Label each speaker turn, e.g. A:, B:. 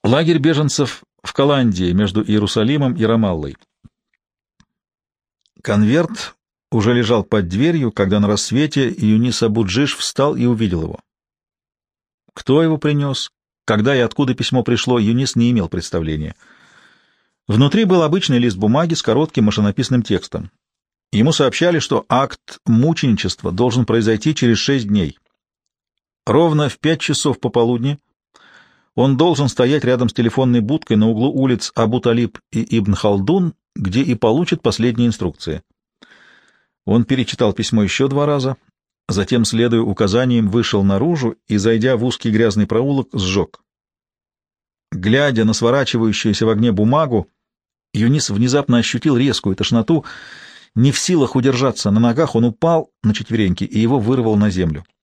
A: Лагерь беженцев в Каландии между Иерусалимом и Рамаллой. Конверт уже лежал под дверью, когда на рассвете Юнис Абу-Джиш встал и увидел его. Кто его принес, когда и откуда письмо пришло, Юнис не имел представления. Внутри был обычный лист бумаги с коротким машинописным текстом. Ему сообщали, что акт мученичества должен произойти через 6 дней. Ровно в 5 часов пополудни он должен стоять рядом с телефонной будкой на углу улиц Абу-Талиб и Ибн Халдун, где и получит последние инструкции. Он перечитал письмо еще 2 раза, затем, следуя указаниям, вышел наружу и, зайдя в узкий грязный проулок, сжег. Глядя на сворачивающуюся в огне бумагу, Юнис внезапно ощутил резкую тошноту. Не в силах удержаться на ногах, он упал на четвереньки, и его вырвало на землю.